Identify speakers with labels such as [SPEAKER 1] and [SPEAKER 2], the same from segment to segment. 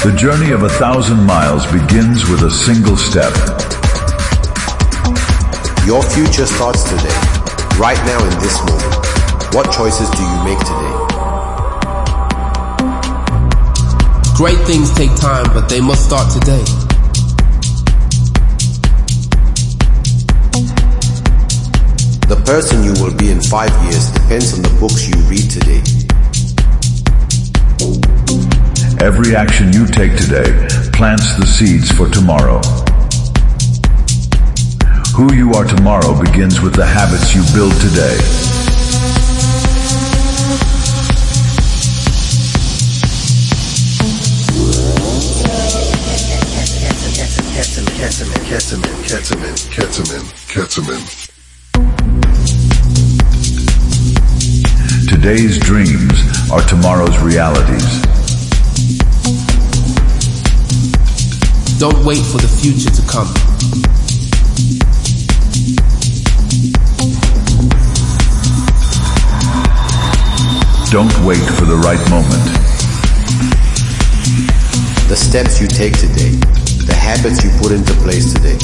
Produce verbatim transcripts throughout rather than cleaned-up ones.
[SPEAKER 1] The journey of a thousand miles begins with a single step.
[SPEAKER 2] Your future starts today, right now in this moment. What choices do you make today?
[SPEAKER 3] Great things take time, but they must start today.
[SPEAKER 2] The person you will be in five years depends on the books you read today.
[SPEAKER 1] Every action you take today plants the seeds for tomorrow. Who you are tomorrow begins with the habits you build today.
[SPEAKER 4] Ketamine, ketamine, ketamine, ketamine, ketamine.
[SPEAKER 1] Today's dreams are tomorrow's realities.
[SPEAKER 3] Don't wait for the future to come.
[SPEAKER 1] Don't wait for the right moment.
[SPEAKER 2] The steps you take today, the habits you put into place today.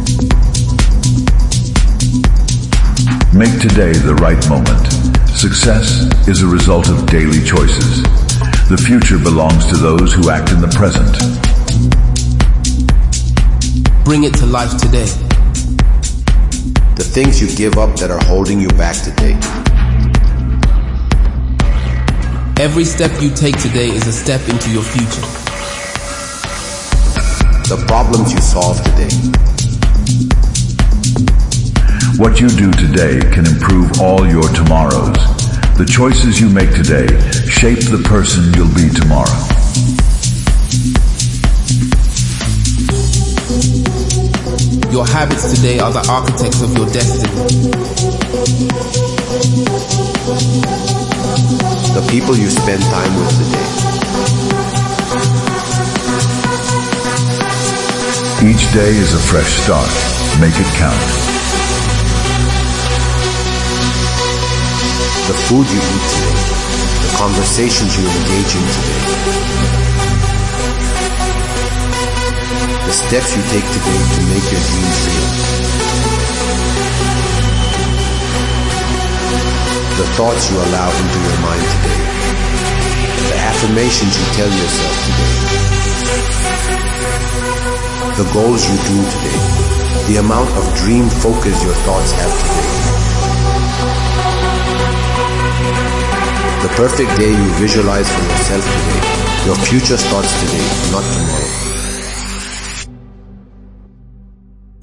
[SPEAKER 1] Make today the right moment. Success is a result of daily choices. The future belongs to those who act in the present.
[SPEAKER 3] Bring it to life today.
[SPEAKER 2] The things you give up that are holding you back today.
[SPEAKER 3] Every step you take today is a step into your future.
[SPEAKER 2] The problems you solve today.
[SPEAKER 1] What you do today can improve all your tomorrows. The choices you make today shape the person you'll be tomorrow.
[SPEAKER 3] Your habits today are the architects of your destiny.
[SPEAKER 2] The people you spend time with today.
[SPEAKER 1] Each day is a fresh start. Make it count.
[SPEAKER 2] The food you eat today, the conversations you engage in today, the steps you take today to make your dreams real, the thoughts you allow into your mind today, the affirmations you tell yourself today, the goals you do today, the amount of dream focus your thoughts have today. The perfect day you visualize for yourself today. Your future starts today, not tomorrow.